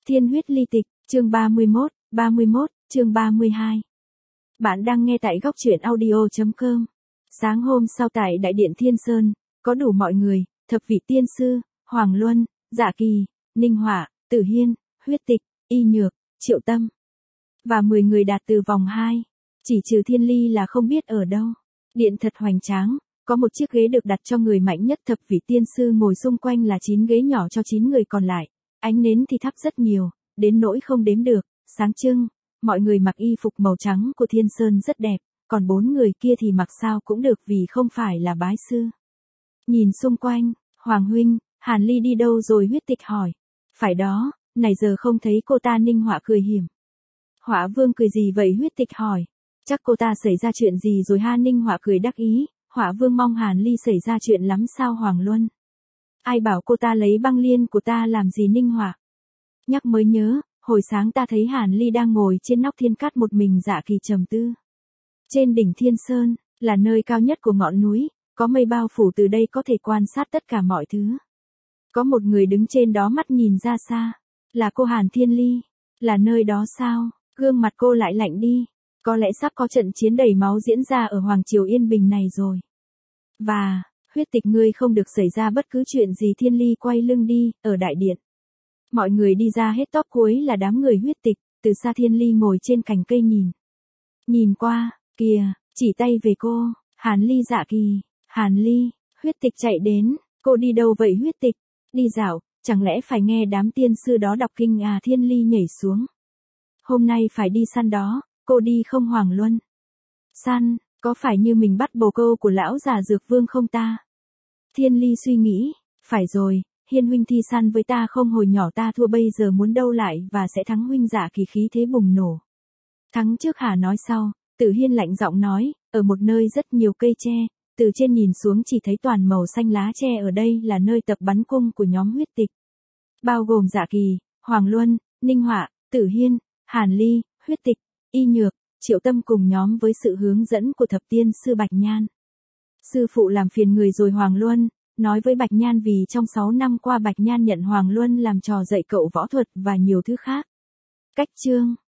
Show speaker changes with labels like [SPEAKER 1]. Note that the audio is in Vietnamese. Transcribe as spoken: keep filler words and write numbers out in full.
[SPEAKER 1] Thiên huyết ly tịch, chương ba mươi mốt, ba mươi mốt, chương ba mươi hai. Bạn đang nghe tại góc truyện audio chấm com. Sáng hôm sau tại Đại điện Thiên Sơn, có đủ mọi người, thập vị tiên sư, Hoàng Luân, Dạ Kỳ, Ninh Họa, Tử Hiên, Huyết Tịch, Y Nhược, Triệu Tâm. Và mười người đạt từ vòng hai. Chỉ trừ Thiên Ly là không biết ở đâu. Điện thật hoành tráng, có một chiếc ghế được đặt cho người mạnh nhất thập vị tiên sư ngồi xung quanh là chín ghế nhỏ cho chín người còn lại. Ánh nến thì thắp rất nhiều, đến nỗi không đếm được, sáng trưng, mọi người mặc y phục màu trắng của Thiên Sơn rất đẹp, còn bốn người kia thì mặc sao cũng được vì không phải là bái sư. Nhìn xung quanh, Hoàng huynh, Hàn Ly đi đâu rồi? Huyết Tịch hỏi. Phải đó, này giờ không thấy cô ta. Ninh Họa cười hiểm. Họa Vương cười gì vậy? Huyết Tịch hỏi. Chắc cô ta xảy ra chuyện gì rồi ha? Ninh Họa cười đắc ý. Họa Vương mong Hàn Ly xảy ra chuyện lắm sao? Hoàng Luân. Ai bảo cô ta lấy băng liên của ta làm gì? Ninh Họa nhắc mới nhớ, hồi sáng ta thấy Hàn Ly đang ngồi trên nóc thiên cát một mình. Dạ Kỳ trầm tư. Trên đỉnh Thiên Sơn, là nơi cao nhất của ngọn núi, có mây bao phủ, từ đây có thể quan sát tất cả mọi thứ. Có một người đứng trên đó mắt nhìn ra xa, là cô Hàn Thiên Ly. Là nơi đó sao? Gương mặt cô lại lạnh đi. Có lẽ sắp có trận chiến đầy máu diễn ra ở Hoàng Triều Yên Bình này rồi. Và, Huyết Tịch, ngươi không được xảy ra bất cứ chuyện gì. Thiên Ly quay lưng đi, ở đại điện. Mọi người đi ra hết, tóc cuối là đám người Huyết Tịch, từ xa Thiên Ly ngồi trên cành cây nhìn. Nhìn qua, kìa, chỉ tay về cô, Hàn Ly. Dạ Kỳ, Hàn Ly, Huyết Tịch chạy đến, cô đi đâu vậy? Huyết Tịch, đi dạo, chẳng lẽ phải nghe đám tiên sư đó đọc kinh à? Thiên Ly nhảy xuống. Hôm nay phải đi săn đó, cô đi không? Hoàng Luân. Săn, có phải như mình bắt bồ câu của lão già Dược Vương không ta? Thiên Ly suy nghĩ, phải rồi, Hiên huynh thi săn với ta không? Hồi nhỏ ta thua, bây giờ muốn đâu lại và sẽ thắng huynh. Dạ Kỳ khí thế bùng nổ. Thắng trước hả? Nói sau, Tử Hiên lạnh giọng nói, ở một nơi rất nhiều cây tre, từ trên nhìn xuống chỉ thấy toàn màu xanh lá tre. Ở đây là nơi tập bắn cung của nhóm Huyết Tịch, bao gồm Dạ Kỳ, Hoàng Luân, Ninh Họa, Tử Hiên, Hàn Ly, Huyết Tịch, Y Nhược, Triệu Tâm cùng nhóm với sự hướng dẫn của thập tiên sư Bạch Nhan. Sư phụ làm phiền người rồi. Hoàng Luân nói với Bạch Nhan, vì trong sáu năm qua Bạch Nhan nhận Hoàng Luân làm trò dạy cậu võ thuật và nhiều thứ khác. Cách chương